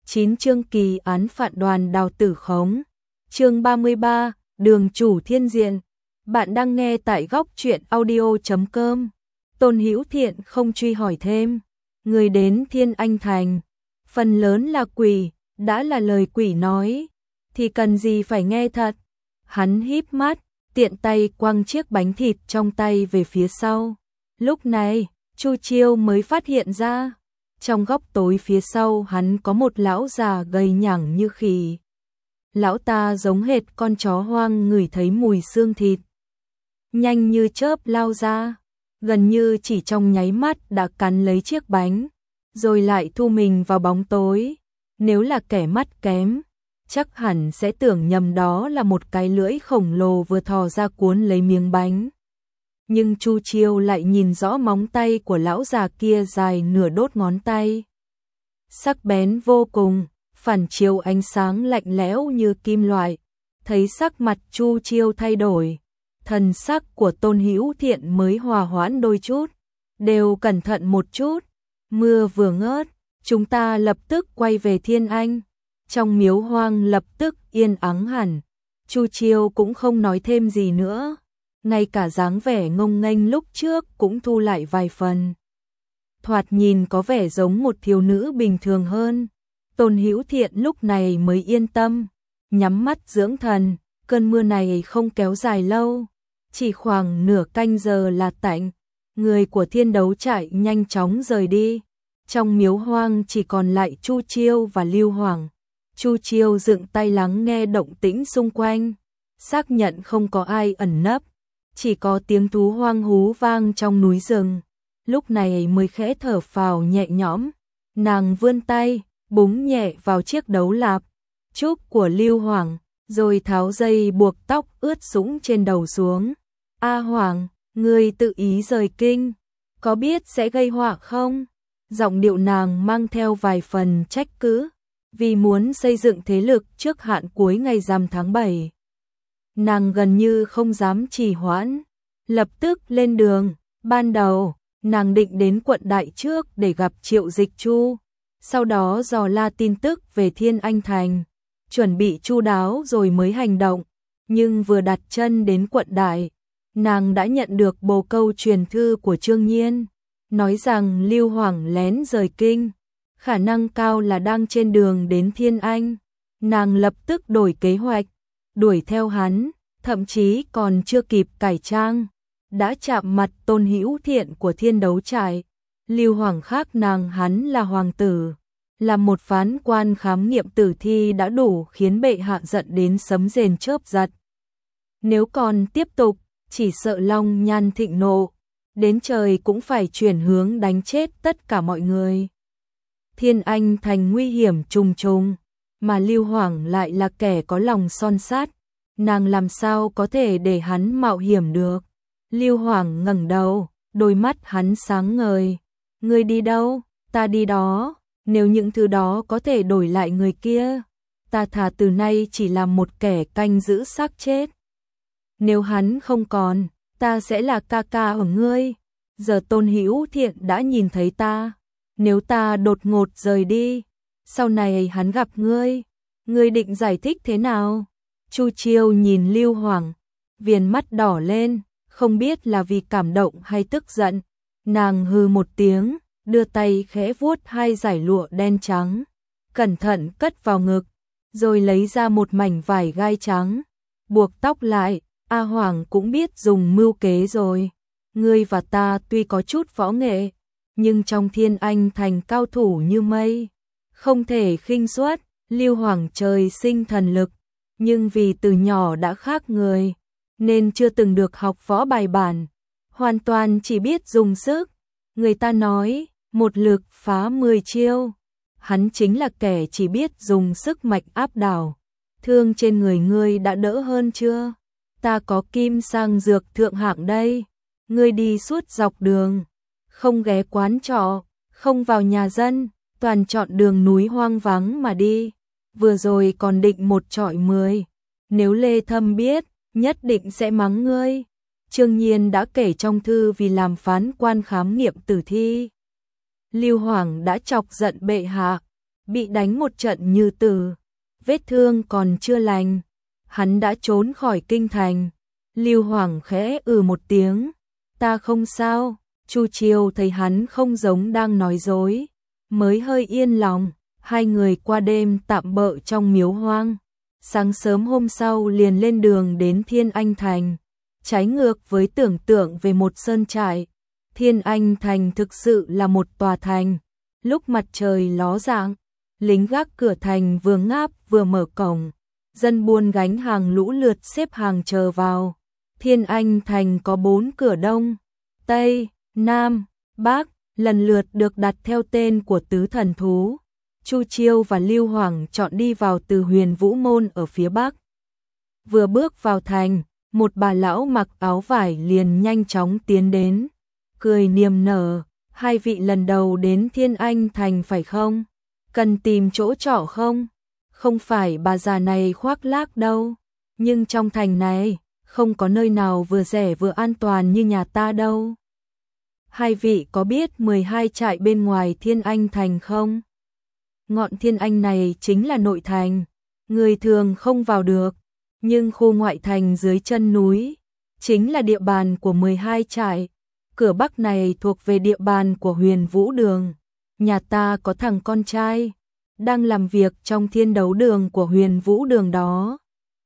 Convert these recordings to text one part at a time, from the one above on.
9 chương kỳ án phạt đoàn đào tử khống. Chương 33, đường chủ thiên diện. Bạn đang nghe tại góc truyện audio.com. Tôn Hữu Thiện không truy hỏi thêm. Người đến Thiên Anh Thành, phần lớn là quỷ, đã là lời quỷ nói, thì cần gì phải nghe thật. Hắn híp mắt, tiện tay quăng chiếc bánh thịt trong tay về phía sau. Lúc này, Chu Chiêu mới phát hiện ra, trong góc tối phía sau hắn có một lão già gầy nhẳng như khỉ. Lão ta giống hệt con chó hoang ngửi thấy mùi xương thịt. Nhanh như chớp lao ra, gần như chỉ trong nháy mắt đã cắn lấy chiếc bánh, rồi lại thu mình vào bóng tối. Nếu là kẻ mắt kém, chắc hẳn sẽ tưởng nhầm đó là một cái lưỡi khổng lồ vừa thò ra cuốn lấy miếng bánh. Nhưng Chu Chiêu lại nhìn rõ móng tay của lão già kia dài nửa đốt ngón tay. Sắc bén vô cùng, phản chiếu ánh sáng lạnh lẽo như kim loại. Thấy sắc mặt Chu Chiêu thay đổi, thần sắc của Tôn Hữu Thiện mới hòa hoãn đôi chút. Đều cẩn thận một chút, mưa vừa ngớt, chúng ta lập tức quay về Thiên Anh. Trong miếu hoang lập tức yên ắng hẳn. Chu Chiêu cũng không nói thêm gì nữa, ngay cả dáng vẻ ngông nghênh lúc trước cũng thu lại vài phần. Thoạt nhìn có vẻ giống một thiếu nữ bình thường hơn. Tôn Hữu Thiện lúc này mới yên tâm, nhắm mắt dưỡng thần. Cơn mưa này không kéo dài lâu, chỉ khoảng nửa canh giờ là tạnh. Người của Thiên Đấu Trại nhanh chóng rời đi. Trong miếu hoang chỉ còn lại Chu Chiêu và Lưu Hoàng. Chu Chiêu dựng tay lắng nghe động tĩnh xung quanh, xác nhận không có ai ẩn nấp, chỉ có tiếng thú hoang hú vang trong núi rừng. Lúc này mới khẽ thở phào nhẹ nhõm. Nàng vươn tay, búng nhẹ vào chiếc đấu lạp trúc của Lưu Hoàng, rồi tháo dây buộc tóc ướt sũng trên đầu xuống. A Hoàng, ngươi tự ý rời kinh, có biết sẽ gây họa không? Giọng điệu nàng mang theo vài phần trách cứ, vì muốn xây dựng thế lực trước hạn cuối ngày rằm tháng 7. Nàng gần như không dám trì hoãn, lập tức lên đường. Ban đầu, nàng định đến quận Đại trước để gặp Triệu Dịch Chu, sau đó dò la tin tức về Thiên Anh Thành, chuẩn bị chu đáo rồi mới hành động. Nhưng vừa đặt chân đến quận Đại, nàng đã nhận được bồ câu truyền thư của Trương Nhiên, nói rằng Lưu Hoàng lén rời kinh, khả năng cao là đang trên đường đến Thiên Anh. Nàng lập tức đổi kế hoạch, đuổi theo hắn, thậm chí còn chưa kịp cải trang, đã chạm mặt Tôn Hữu Thiện của Thiên Đấu Trại. Lưu Hoàng khác nàng hắn là hoàng tử, là một phán quan khám nghiệm tử thi đã đủ khiến bệ hạ giận đến sấm rền chớp giật. Nếu còn tiếp tục, chỉ sợ Long Nhan thịnh nộ, đến trời cũng phải chuyển hướng đánh chết tất cả mọi người. Thiên Anh Thành nguy hiểm trùng trùng, mà Lưu Hoàng lại là kẻ có lòng son sát, nàng làm sao có thể để hắn mạo hiểm được. Lưu Hoàng ngẩng đầu, đôi mắt hắn sáng ngời. Ngươi đi đâu, ta đi đó. Nếu những thứ đó có thể đổi lại người kia, ta thà từ nay chỉ làm một kẻ canh giữ xác chết. Nếu hắn không còn, ta sẽ là ca ca của ngươi. Giờ Tôn Hữu Thiện đã nhìn thấy ta, nếu ta đột ngột rời đi, sau này hắn gặp ngươi định giải thích thế nào? Chu Chiêu nhìn Lưu Hoàng, viền mắt đỏ lên, không biết là vì cảm động hay tức giận. Nàng hừ một tiếng, đưa tay khẽ vuốt hai dải lụa đen trắng, cẩn thận cất vào ngực, rồi lấy ra một mảnh vải gai trắng, buộc tóc lại. A Hoàng cũng biết dùng mưu kế rồi. Ngươi và ta tuy có chút võ nghệ, nhưng trong Thiên Anh Thành cao thủ như mây, không thể khinh suất. Lưu Hoàng trời sinh thần lực, nhưng vì từ nhỏ đã khác người, nên chưa từng được học võ bài bản, hoàn toàn chỉ biết dùng sức. Người ta nói, một lực phá 10 chiêu, hắn chính là kẻ chỉ biết dùng sức mạnh áp đảo. Thương trên người ngươi đã đỡ hơn chưa? Ta có kim sang dược thượng hạng đây. Ngươi đi suốt dọc đường, không ghé quán trọ, không vào nhà dân, toàn chọn đường núi hoang vắng mà đi. Vừa rồi còn định một trọi 10. Nếu Lê Thâm biết, nhất định sẽ mắng ngươi. Trương Nhiên đã kể trong thư vì làm phán quan khám nghiệm tử thi, Lưu Hoàng đã chọc giận bệ hạ, bị đánh một trận như tử, vết thương còn chưa lành, hắn đã trốn khỏi kinh thành. Lưu Hoàng khẽ một tiếng, ta không sao. Chu Chiêu thấy hắn không giống đang nói dối, mới hơi yên lòng. Hai người qua đêm tạm bợ trong miếu hoang, sáng sớm hôm sau liền lên đường đến Thiên Anh Thành. Trái ngược với tưởng tượng về một sơn trại, Thiên Anh Thành thực sự là một tòa thành. Lúc mặt trời ló dạng, lính gác cửa thành vừa ngáp vừa mở cổng, dân buôn gánh hàng lũ lượt xếp hàng chờ vào. Thiên Anh Thành có 4 cửa đông, tây, nam, bắc, lần lượt được đặt theo tên của tứ thần thú. Chu Chiêu và Lưu Hoàng chọn đi vào từ Huyền Vũ Môn ở phía bắc. Vừa bước vào thành, một bà lão mặc áo vải liền nhanh chóng tiến đến, cười niềm nở, hai vị lần đầu đến Thiên Anh Thành phải không? Cần tìm chỗ trọ không? Không phải bà già này khoác lác đâu, nhưng trong thành này, không có nơi nào vừa rẻ vừa an toàn như nhà ta đâu. Hai vị có biết 12 trại bên ngoài Thiên Anh Thành không? Ngọn Thiên Anh này chính là nội thành, người thường không vào được, nhưng khu ngoại thành dưới chân núi chính là địa bàn của 12 trại. Cửa bắc này thuộc về địa bàn của Huyền Vũ Đường. Nhà ta có thằng con trai đang làm việc trong Thiên Đấu Đường của Huyền Vũ Đường đó.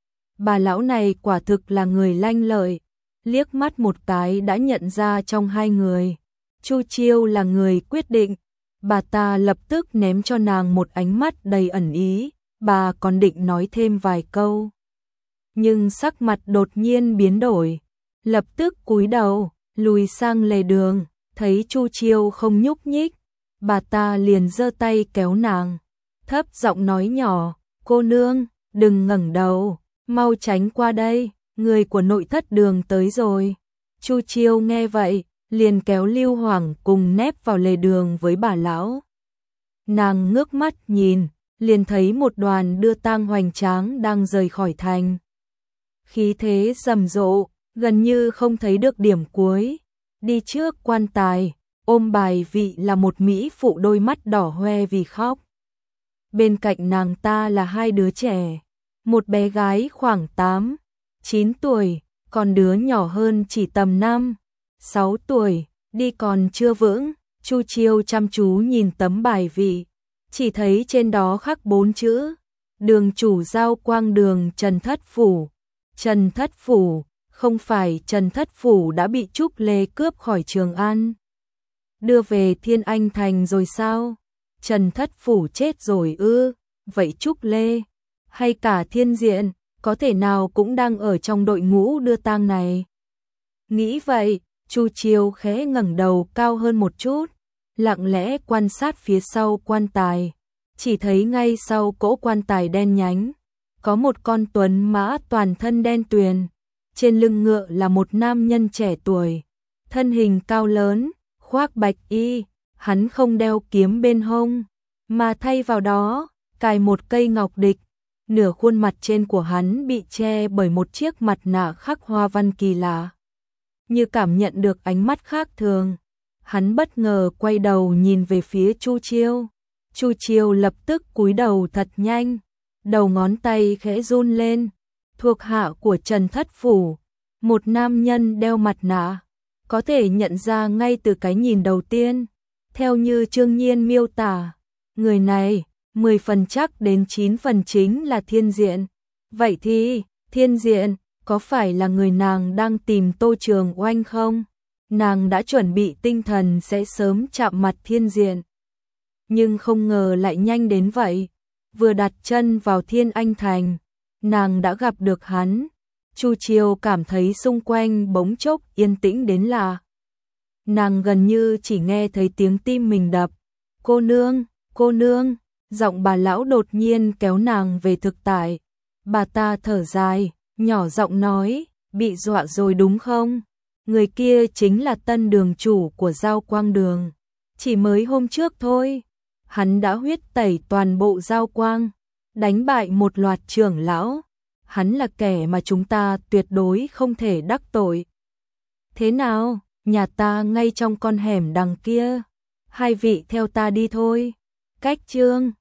Bà lão này quả thực là người lanh lợi, liếc mắt một cái đã nhận ra trong hai người, Chu Chiêu là người quyết định. Bà ta lập tức ném cho nàng một ánh mắt đầy ẩn ý, bà còn định nói thêm vài câu. Nhưng sắc mặt đột nhiên biến đổi, lập tức cúi đầu, lùi sang lề đường, thấy Chu Chiêu không nhúc nhích, bà ta liền giơ tay kéo nàng, thấp giọng nói nhỏ, cô nương, đừng ngẩng đầu, mau tránh qua đây, người của nội thất đường tới rồi. Chu Chiêu nghe vậy, liền kéo Lưu Hoàng cùng nép vào lề đường với bà lão. Nàng ngước mắt nhìn, liền thấy một đoàn đưa tang hoành tráng đang rời khỏi thành. Khí thế rầm rộ, gần như không thấy được điểm cuối. Đi trước quan tài, ôm bài vị là một mỹ phụ đôi mắt đỏ hoe vì khóc. Bên cạnh nàng ta là hai đứa trẻ, một bé gái khoảng 8, 9 tuổi, còn đứa nhỏ hơn chỉ tầm 5, 6 tuổi, đi còn chưa vững. Chu Chiêu chăm chú nhìn tấm bài vị, chỉ thấy trên đó khắc 4 chữ: Đường chủ Giao Quang Đường Trần Thất Phủ. Trần Thất Phủ, không phải Trần Thất Phủ đã bị Trúc Lê cướp khỏi Trường An, đưa về Thiên Anh Thành rồi sao? Trần Thất Phủ chết rồi ư? Vậy Trúc Lê hay cả Thiên Diện có thể nào cũng đang ở trong đội ngũ đưa tang này? Nghĩ vậy, Chu Chiêu khẽ ngẩng đầu cao hơn một chút, lặng lẽ quan sát phía sau quan tài, chỉ thấy ngay sau cỗ quan tài đen nhánh, có một con tuấn mã toàn thân đen tuyền, trên lưng ngựa là một nam nhân trẻ tuổi, thân hình cao lớn, khoác bạch y, hắn không đeo kiếm bên hông, mà thay vào đó, cài một cây ngọc địch, nửa khuôn mặt trên của hắn bị che bởi một chiếc mặt nạ khắc hoa văn kỳ lạ. Như cảm nhận được ánh mắt khác thường, hắn bất ngờ quay đầu nhìn về phía Chu Chiêu. Chu Chiêu lập tức cúi đầu thật nhanh, đầu ngón tay khẽ run lên. Thuộc hạ của Trần Thất Phủ, một nam nhân đeo mặt nạ, có thể nhận ra ngay từ cái nhìn đầu tiên. Theo như Trương Nhiên miêu tả, người này 10 phần chắc đến 9 phần chính là Thiên Diện. Vậy thì, Thiên Diện có phải là người nàng đang tìm Tô Trường Oanh không? Nàng đã chuẩn bị tinh thần sẽ sớm chạm mặt Thiên Diện, nhưng không ngờ lại nhanh đến vậy. Vừa đặt chân vào Thiên Anh Thành, nàng đã gặp được hắn. Chu Chiêu cảm thấy xung quanh bỗng chốc yên tĩnh đến lạ. Nàng gần như chỉ nghe thấy tiếng tim mình đập. Cô nương, giọng bà lão đột nhiên kéo nàng về thực tại. Bà ta thở dài, nhỏ giọng nói, bị dọa rồi đúng không? Người kia chính là tân đường chủ của Giao Quang Đường. Chỉ mới hôm trước thôi, hắn đã huyết tẩy toàn bộ Giao Quang, đánh bại một loạt trưởng lão. Hắn là kẻ mà chúng ta tuyệt đối không thể đắc tội. Thế nào, nhà ta ngay trong con hẻm đằng kia. Hai vị theo ta đi thôi. Cách chương